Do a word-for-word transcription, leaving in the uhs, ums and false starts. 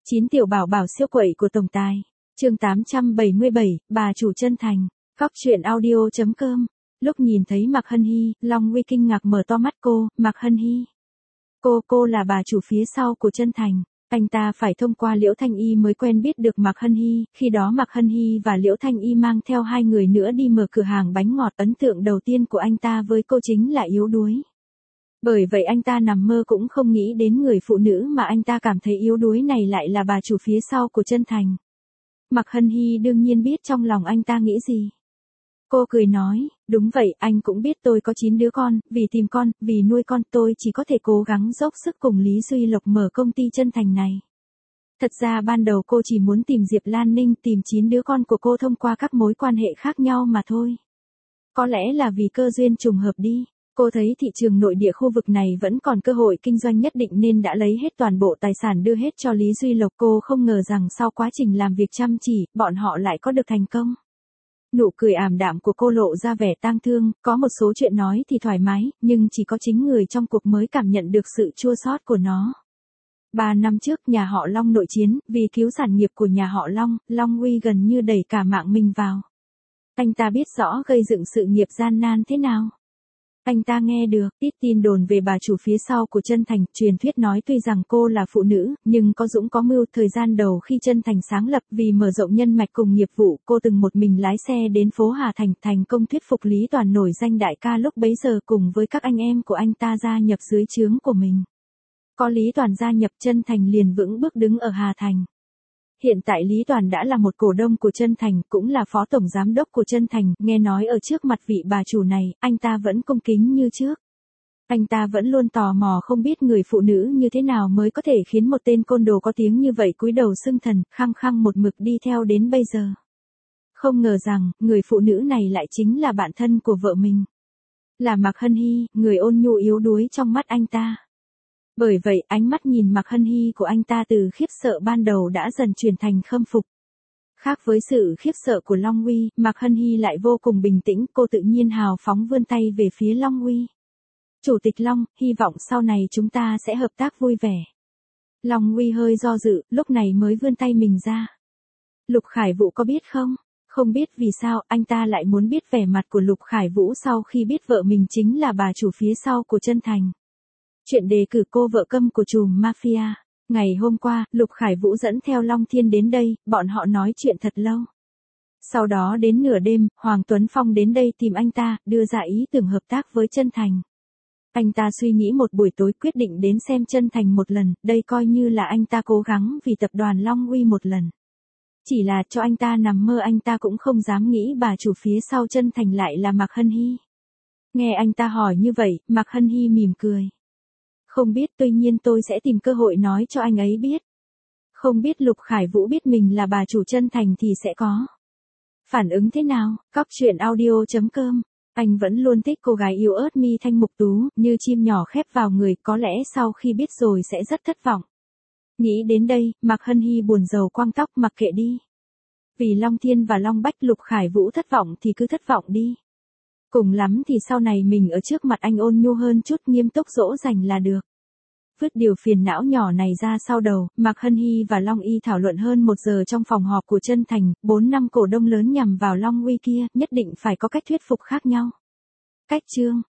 chín tiểu bảo bảo siêu quậy của tổng tài. Chương tám trăm bảy mươi bảy, bà chủ chân thành. Góc truyện audio chấm com. Lúc nhìn thấy Mạc Hân Hi, Long Uy kinh ngạc mở to mắt cô, Mạc Hân Hi. Cô, cô là bà chủ phía sau của chân thành. Anh ta phải thông qua Liễu Thanh Y mới quen biết được Mạc Hân Hi, khi đó Mạc Hân Hi và Liễu Thanh Y mang theo hai người nữa đi mở cửa hàng bánh ngọt. Ấn tượng đầu tiên của anh ta với cô chính là yếu đuối. Bởi vậy anh ta nằm mơ cũng không nghĩ đến người phụ nữ mà anh ta cảm thấy yếu đuối này lại là bà chủ phía sau của chân thành. Mạc Hân Hi đương nhiên biết trong lòng anh ta nghĩ gì. Cô cười nói, đúng vậy, anh cũng biết tôi có chín đứa con, vì tìm con, vì nuôi con tôi chỉ có thể cố gắng dốc sức cùng Lý Duy Lộc mở công ty chân thành này. Thật ra ban đầu cô chỉ muốn tìm Diệp Lan Ninh, tìm chín đứa con của cô thông qua các mối quan hệ khác nhau mà thôi. Có lẽ là vì cơ duyên trùng hợp đi. Cô thấy thị trường nội địa khu vực này vẫn còn cơ hội kinh doanh nhất định nên đã lấy hết toàn bộ tài sản đưa hết cho Lý Duy Lộc. Cô không ngờ rằng sau quá trình làm việc chăm chỉ, bọn họ lại có được thành công. Nụ cười ảm đạm của cô lộ ra vẻ tang thương, có một số chuyện nói thì thoải mái, nhưng chỉ có chính người trong cuộc mới cảm nhận được sự chua xót của nó. Ba năm trước nhà họ Long nội chiến, vì cứu sản nghiệp của nhà họ Long, Long Uy gần như đẩy cả mạng mình vào. Anh ta biết rõ gây dựng sự nghiệp gian nan thế nào. Anh ta nghe được ít tin đồn về bà chủ phía sau của chân thành, truyền thuyết nói tuy rằng cô là phụ nữ, nhưng có dũng có mưu. Thời gian đầu khi chân thành sáng lập, vì mở rộng nhân mạch cùng nghiệp vụ, cô từng một mình lái xe đến phố Hà Thành, thành công thuyết phục Lý Toàn nổi danh đại ca lúc bấy giờ cùng với các anh em của anh ta gia nhập dưới trướng của mình. Có Lý Toàn gia nhập, chân thành liền vững bước đứng ở Hà Thành. Hiện tại Lý Toàn đã là một cổ đông của chân thành, cũng là phó tổng giám đốc của chân thành, nghe nói ở trước mặt vị bà chủ này, anh ta vẫn cung kính như trước. Anh ta vẫn luôn tò mò không biết người phụ nữ như thế nào mới có thể khiến một tên côn đồ có tiếng như vậy cúi đầu xưng thần, khăng khăng một mực đi theo đến bây giờ. Không ngờ rằng, người phụ nữ này lại chính là bạn thân của vợ mình. Là Mạc Hân Hi, người ôn nhu yếu đuối trong mắt anh ta. Bởi vậy, ánh mắt nhìn Mạc Hân Hi của anh ta từ khiếp sợ ban đầu đã dần chuyển thành khâm phục. Khác với sự khiếp sợ của Long Uy, Mạc Hân Hi lại vô cùng bình tĩnh, cô tự nhiên hào phóng vươn tay về phía Long Uy. Chủ tịch Long, hy vọng sau này chúng ta sẽ hợp tác vui vẻ. Long Uy hơi do dự, lúc này mới vươn tay mình ra. Lục Khải Vũ có biết không? Không biết vì sao, anh ta lại muốn biết vẻ mặt của Lục Khải Vũ sau khi biết vợ mình chính là bà chủ phía sau của chân thành. Chuyện đề cử cô vợ câm của trùm mafia. Ngày hôm qua, Lục Khải Vũ dẫn theo Long Thiên đến đây, bọn họ nói chuyện thật lâu. Sau đó đến nửa đêm, Hoàng Tuấn Phong đến đây tìm anh ta, đưa ra ý tưởng hợp tác với chân thành. Anh ta suy nghĩ một buổi tối quyết định đến xem chân thành một lần, đây coi như là anh ta cố gắng vì tập đoàn Long Uy một lần. Chỉ là cho anh ta nằm mơ anh ta cũng không dám nghĩ bà chủ phía sau chân thành lại là Mạc Hân Hi. Nghe anh ta hỏi như vậy, Mạc Hân Hi mỉm cười. Không biết, tuy nhiên tôi sẽ tìm cơ hội nói cho anh ấy biết. Không biết Lục Khải Vũ biết mình là bà chủ chân thành thì sẽ có phản ứng thế nào? Góc truyện audio chấm com. Anh vẫn luôn thích cô gái yếu ớt mi thanh mục tú, như chim nhỏ khép vào người, có lẽ sau khi biết rồi sẽ rất thất vọng. Nghĩ đến đây, Mạc Hân Hi buồn rầu quăng tóc, mặc kệ đi. Vì Long Thiên và Long Bách Lục Khải Vũ thất vọng thì cứ thất vọng đi. Cùng lắm thì sau này mình ở trước mặt anh ôn nhu hơn chút, nghiêm túc dỗ dành là được. Vứt điều phiền não nhỏ này ra sau đầu, Mạc Hân Hi và Long Y thảo luận hơn một giờ trong phòng họp của chân thành, bốn năm cổ đông lớn nhằm vào Long Uy kia, nhất định phải có cách thuyết phục khác nhau. Cách chương